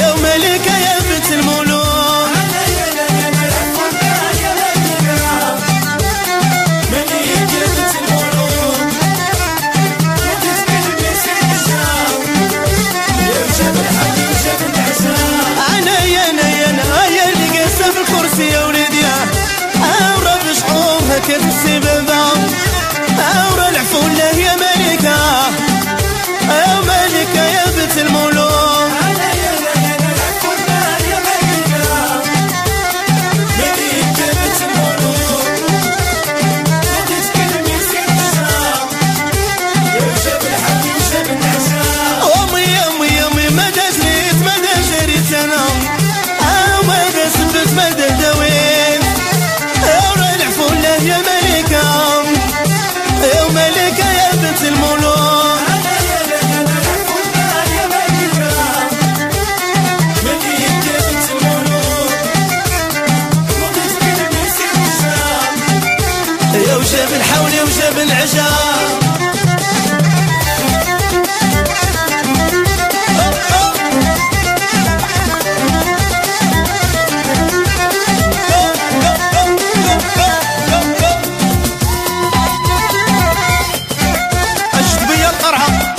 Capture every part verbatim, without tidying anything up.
وملكة يا بنت الملوك. انا يا انا يا انا يا اللي جالسة في الكرسي يا وليدي، اورا بشعورها كيف السبابة، اورا العفو الله يا ملكة، يا ملكة يا بنت الملوك. وجاب الحول وجاب العشاء، أشد بيا القرعة.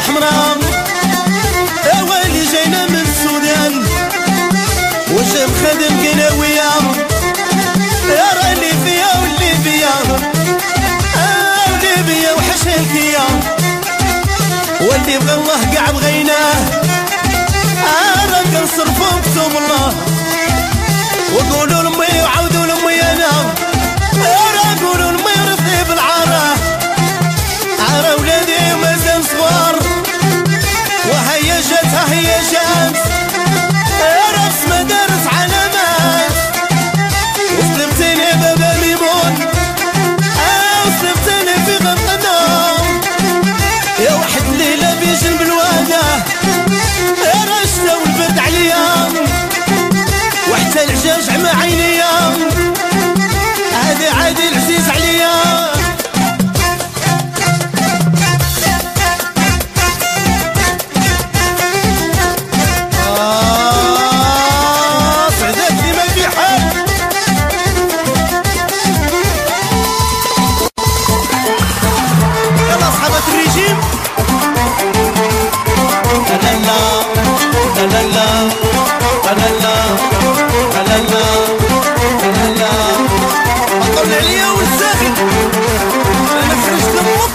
حمراء اوالي جاينا من السودان وجاب خادم قناوية يا راني فيا واللي بيا واللي بيا وحشالكيا واللي بغى الله قاع بغيناه انا كنصرفو بكتب الله وقولوا لامي وعاودوا لامي انا راه قولوا لامي رفدي بالعاره عاره ولادي مازال صغار وهيا جات هيا جات راس مدارس علامات وصلبتني بابا ليمون وصلبتني في غرقنا يا واحد الليله بيجن بالواقع رشتا والبرد عليا وحتى العجاج عمى عينيا هادي عادي العزيز عليا آه سعدتني ما في حال يلا أصحابات الرجيم لا لا لا لا لا لا لا لا لا لا طلع عليا والساخن انا خرجت للمط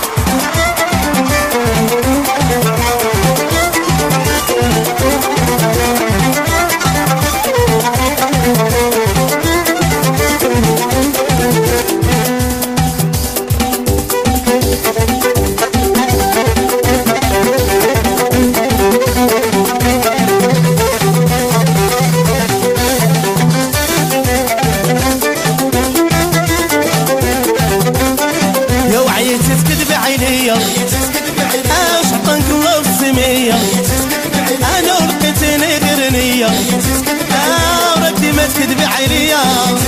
شطنك الله بالسمية انا ولقيتني غير نية ردي ما تكذبي عليا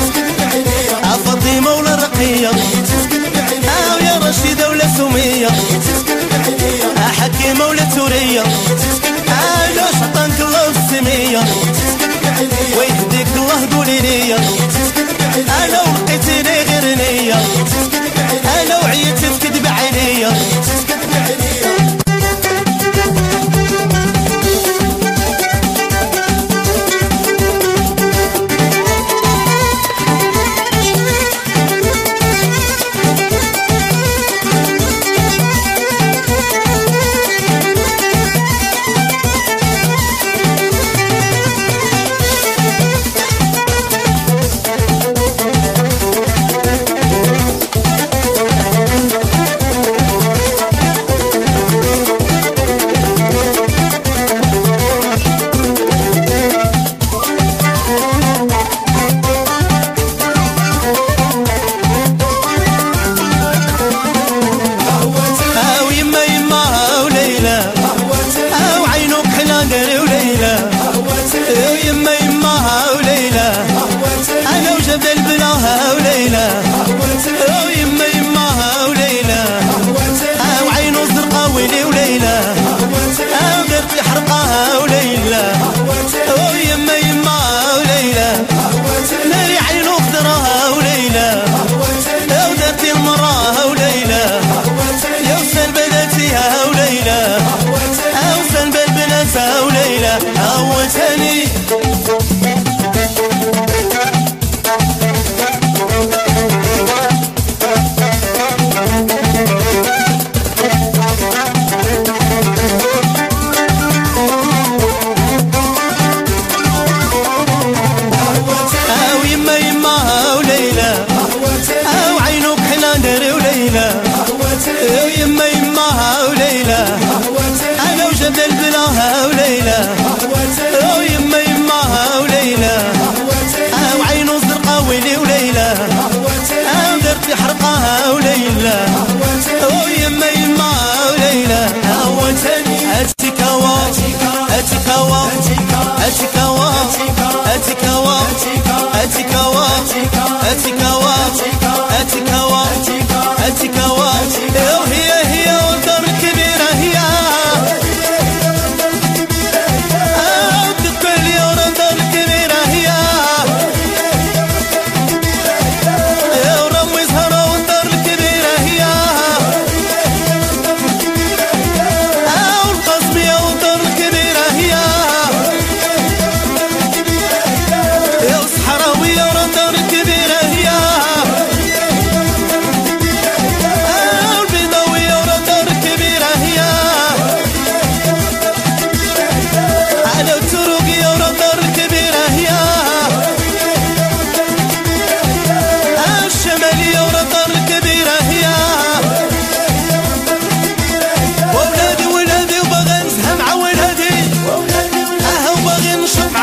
فاطمة ولا رقية ويا رشيدة ولا سمية حكيمة ولا تورية انا شطنك الله بالسمية ويهديك الله قولي ليا انا ولقيتني غير نية انا وعيت تكذبي عليا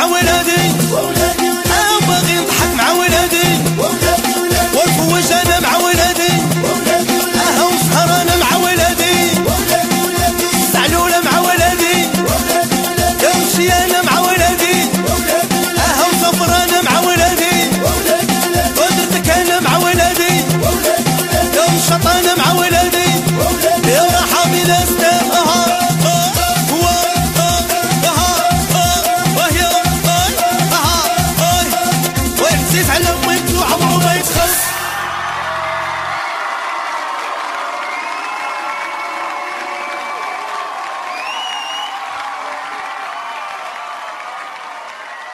ولادي أو باغي نضحك مع ولادي والفوج أنا مع ولادي أهو مسهر أنا مع ولادي زعلولة مع ولادي يمشي أنا مع ولادي أهو سفر أنا مع ولادي ودرتك أنا مع ولادي يوم شط أنا مع ولادي يا راحة بلا ستار